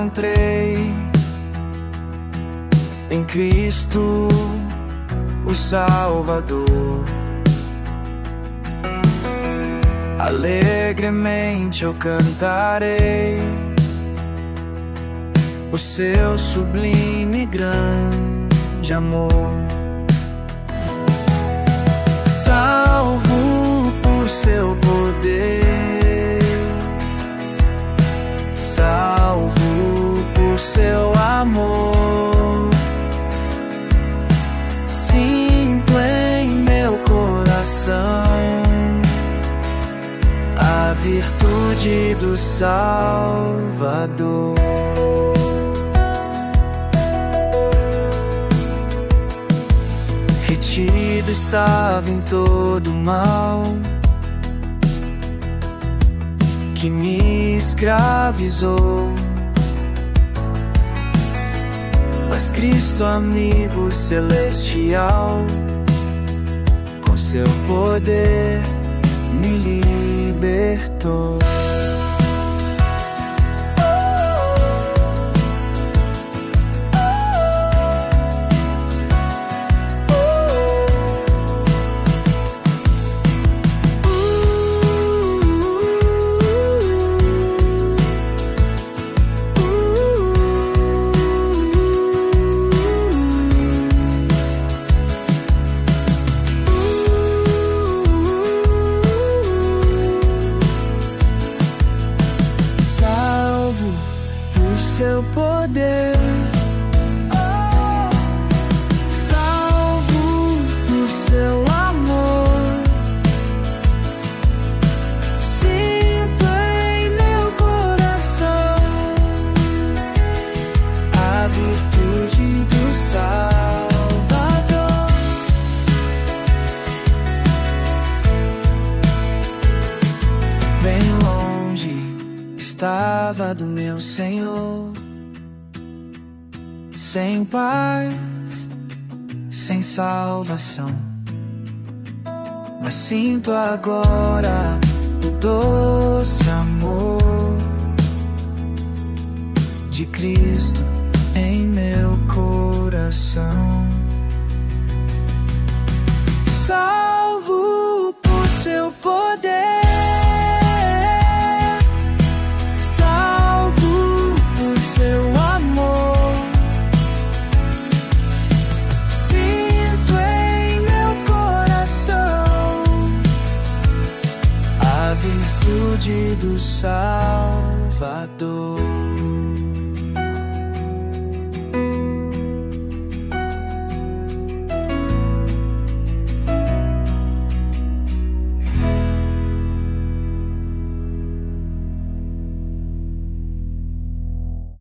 encontrei em Cristo, o Salvador. Alegremente eu cantarei o seu sublime e grande amor. Salvo por seu poder, salvo por seu amor, sinto em meu coração a virtude do Salvador. Retido estava em todo mal que me escravizou, mas Cristo, amigo celestial, com seu poder me libertou. Seu poder, salvo por seu amor, sinto em meu coração a virtude do Salvador. Bem longe estava do meu Senhor, sem paz, sem salvação, mas sinto agora o doce amor de Cristo em meu coração. Salvo por seu poder, do Salvador.